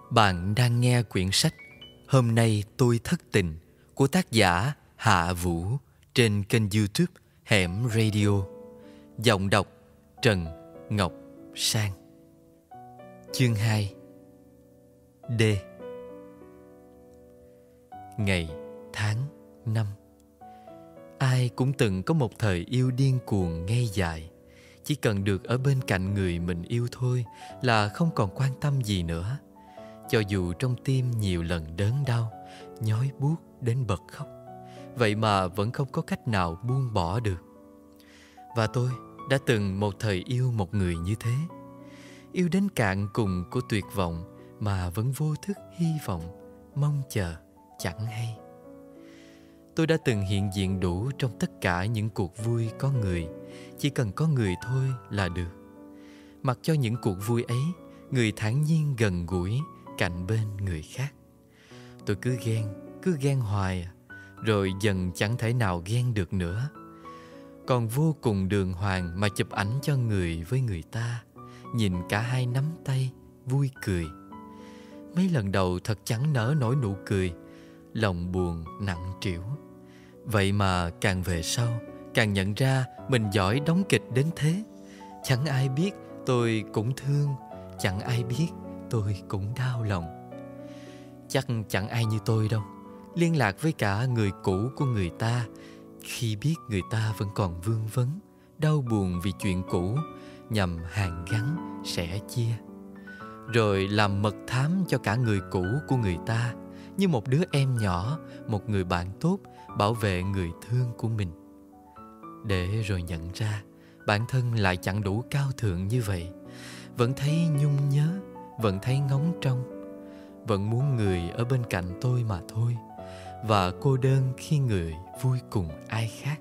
Bạn đang nghe quyển sách Hôm nay tôi thất tình của tác giả Hạ Vũ trên kênh YouTube Hẻm Radio. Giọng đọc Trần Ngọc Sang. Chương 2. D. Ngày, tháng, năm. Ai cũng từng có một thời yêu điên cuồng ngây dại. Chỉ cần được ở bên cạnh người mình yêu thôi là không còn quan tâm gì nữa. Cho dù trong tim nhiều lần đớn đau, nhói buốt đến bật khóc, vậy mà vẫn không có cách nào buông bỏ được. Và tôi đã từng một thời yêu một người như thế. Yêu đến cạn cùng của tuyệt vọng mà vẫn vô thức hy vọng, mong chờ, chẳng hay. Tôi đã từng hiện diện đủ trong tất cả những cuộc vui có người. Chỉ cần có người thôi là được. Mặc cho những cuộc vui ấy, người thản nhiên gần gũi cạnh bên người khác. Tôi cứ ghen hoài, rồi dần chẳng thể nào ghen được nữa. Còn vô cùng đường hoàng mà chụp ảnh cho người với người ta, nhìn cả hai nắm tay, vui cười. Mấy lần đầu thật chẳng nở nổi nụ cười, lòng buồn nặng trĩu. Vậy mà càng về sau, càng nhận ra mình giỏi đóng kịch đến thế. Chẳng ai biết tôi cũng thương, chẳng ai biết tôi cũng đau lòng. Chắc chẳng ai như tôi đâu, liên lạc với cả người cũ của người ta khi biết người ta vẫn còn vương vấn, đau buồn vì chuyện cũ, nhằm hàn gắn, sẻ chia. Rồi làm mật thám cho cả người cũ của người ta, như một đứa em nhỏ, một người bạn tốt bảo vệ người thương của mình. Để rồi nhận ra bản thân lại chẳng đủ cao thượng như vậy. Vẫn thấy nhung nhớ, vẫn thấy ngóng trông, vẫn muốn người ở bên cạnh tôi mà thôi. Và cô đơn khi người vui cùng ai khác.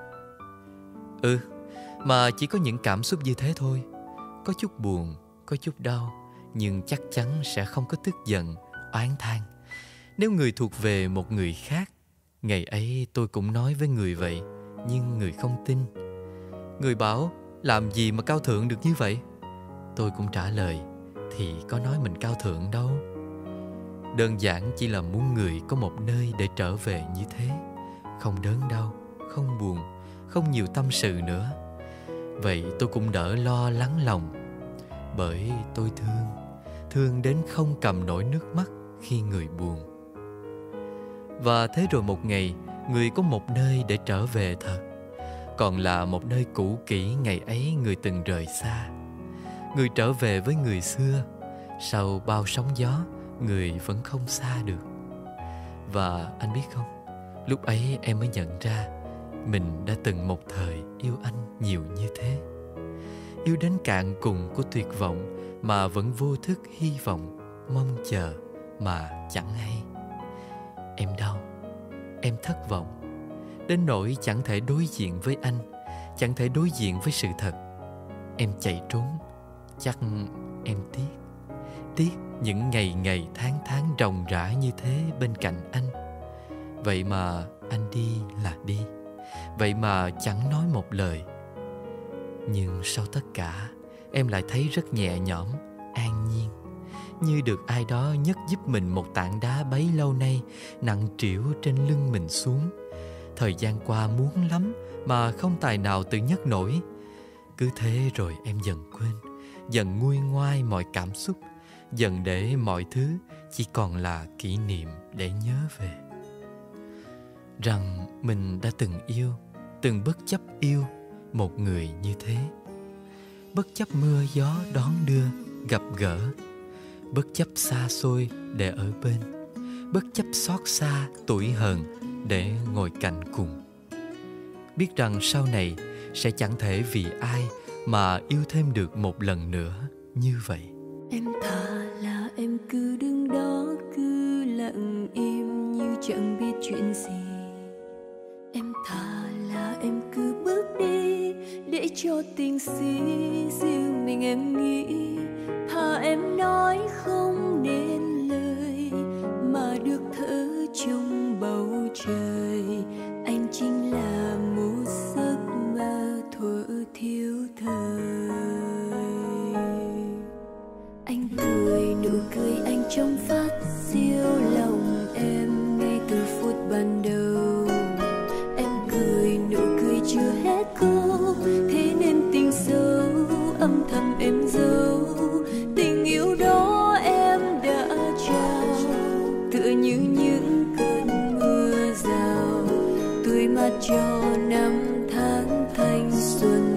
Mà chỉ có những cảm xúc như thế thôi. Có chút buồn, có chút đau, nhưng chắc chắn sẽ không có tức giận, oán than. Nếu người thuộc về một người khác. Ngày ấy tôi cũng nói với người vậy, nhưng người không tin. Người bảo làm gì mà cao thượng được như vậy. Tôi cũng trả lời, thì có nói mình cao thượng đâu. Đơn giản chỉ là muốn người có một nơi để trở về như thế. Không đớn đau, không buồn, không nhiều tâm sự nữa. Vậy tôi cũng đỡ lo lắng lòng. Bởi tôi thương đến không cầm nổi nước mắt khi người buồn. Và thế rồi một ngày, người có một nơi để trở về thật. Còn là một nơi cũ kỹ ngày ấy người từng rời xa. Người trở về với người xưa. Sau bao sóng gió, người vẫn không xa được. Và anh biết không, lúc ấy em mới nhận ra mình đã từng một thời yêu anh nhiều như thế. Yêu đến cạn cùng của tuyệt vọng mà vẫn vô thức hy vọng, mong chờ mà chẳng hay. Em đau, em thất vọng, đến nỗi chẳng thể đối diện với anh, chẳng thể đối diện với sự thật. Em chạy trốn, chắc em tiếc những ngày tháng ròng rã như thế bên cạnh anh. Vậy mà anh đi là đi, vậy mà chẳng nói một lời. Nhưng sau tất cả, em lại thấy rất nhẹ nhõm, an nhiên, như được ai đó nhấc giúp mình một tảng đá bấy lâu nay nặng trĩu trên lưng mình xuống. Thời gian qua muốn lắm mà không tài nào tự nhấc nổi. Cứ thế rồi em dần quên, dần nguôi ngoai mọi cảm xúc, dần để mọi thứ chỉ còn là kỷ niệm để nhớ về. Rằng mình đã từng yêu, từng bất chấp yêu một người như thế. Bất chấp mưa gió đón đưa, gặp gỡ. Bất chấp xa xôi để ở bên. Bất chấp xót xa, tủi hờn để ngồi cạnh cùng. Biết rằng sau này sẽ chẳng thể vì ai mà yêu thêm được một lần nữa như vậy. Em thà là em cứ đứng đó, cứ lặng im như chẳng biết chuyện gì. Em thà là em cứ bước đi để cho tình si riêng mình em nghĩ. Thà em nói không nên lời mà được thở trong bầu trời. Anh chính là một giấc mơ thuở thiếu thời. Anh cười nụ cười anh trong tươi mát cho năm tháng thanh xuân.